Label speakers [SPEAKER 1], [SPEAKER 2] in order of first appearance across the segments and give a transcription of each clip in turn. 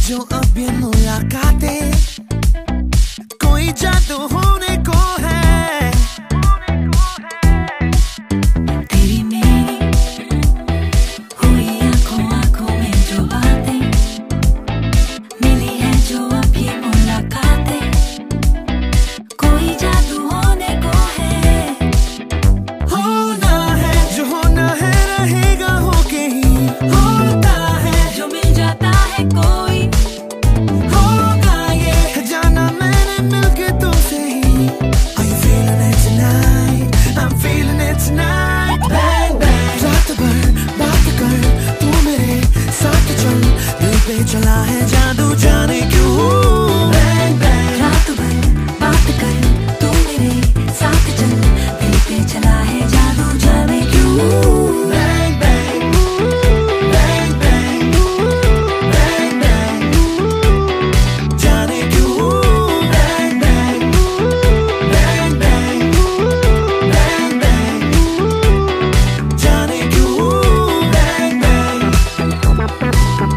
[SPEAKER 1] जो अब ये मुलाकातें कोई जादू होने को है।
[SPEAKER 2] तेरी मेरी हुई आंखों आंखों में जो बातें मिली है, जो अब ये मुलाकातें कोई जादू होने को है।
[SPEAKER 1] होना है जो होना है, रहेगा होके ही होता है।
[SPEAKER 2] जो मिल जाता है कोई
[SPEAKER 1] होगा ये जाना मैंने मिलके तुमसे ही। Are you feeling it tonight? I'm feeling it tonight. Bang bang रात भर बात कर तू मेरे साथ चल, दिल पे चला है जादू जाने क्यों। Bang bang
[SPEAKER 2] रात भर बात कर तू मेरे साथ चल, दिल पे चला है जादू जाने क्यों।
[SPEAKER 1] bang bang bang bang bang bang जाने क्यों। Bang bang bang bang bang bang जाने क्यों। Bang bang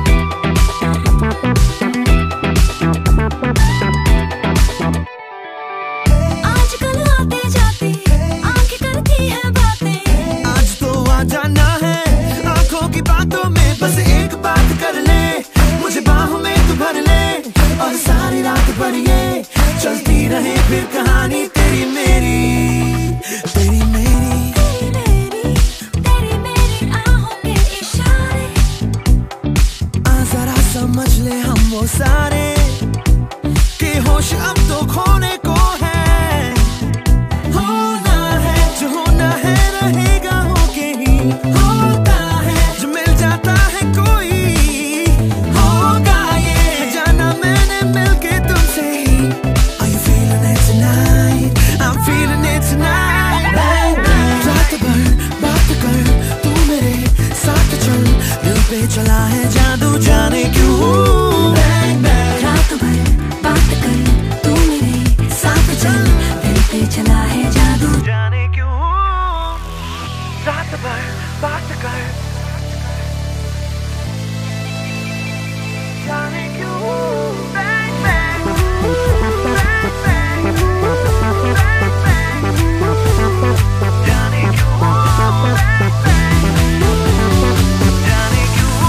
[SPEAKER 2] आजकल आते जाते आंखें करती है बातें।
[SPEAKER 1] आज तो आ जाना है आंखों की बातों में, बस एक बात कर ले, मुझे बाहों में तू भर ले और सारी रात भर ये चलती रहे फिर कहानी तेरी मेरी तेरी मेरी।
[SPEAKER 2] तेरी मेरी आहों के इशारे,
[SPEAKER 1] आ जरा समझ ले हम वो सारे कि होश अब तो खोने को है। होना है जो होना है, रहेगा होके ही होता है। जो मिल जाता है कोई होगा ये जाना मैंने मिलके तुमसे ही। Are you feeling it tonight? I'm feeling it tonight. Bang bang रात भर बात कर तू मेरे साथ चल, दिल पे चला है जादू जाने क्यों। Bang bang
[SPEAKER 2] रात भर बात कर तू मेरे साथ चल, दिल पे चला है जादू
[SPEAKER 1] जाने क्यों। रात भर बात कर जाने क्यों। Bang bang bang bang bang bang जाने क्यों। Bang bang जाने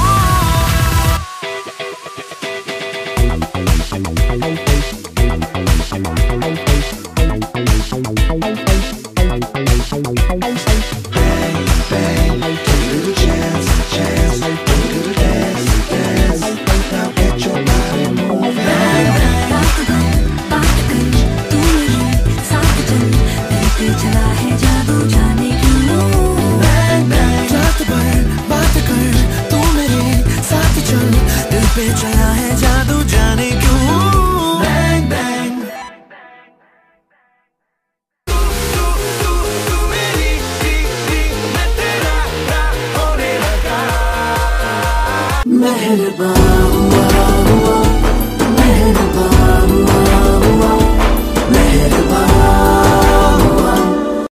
[SPEAKER 2] रात भर बात कर तू मेरे साथ चल, दिल पे चला है जादू जाने क्यों।
[SPEAKER 1] Bang bang रात भर बात कर तू मेरे साथ चल, दिल पे चला है जादू जाने क्यों। Bang bang तू मेरी थी मैं तेरा होने लगा।
[SPEAKER 2] मेहरबान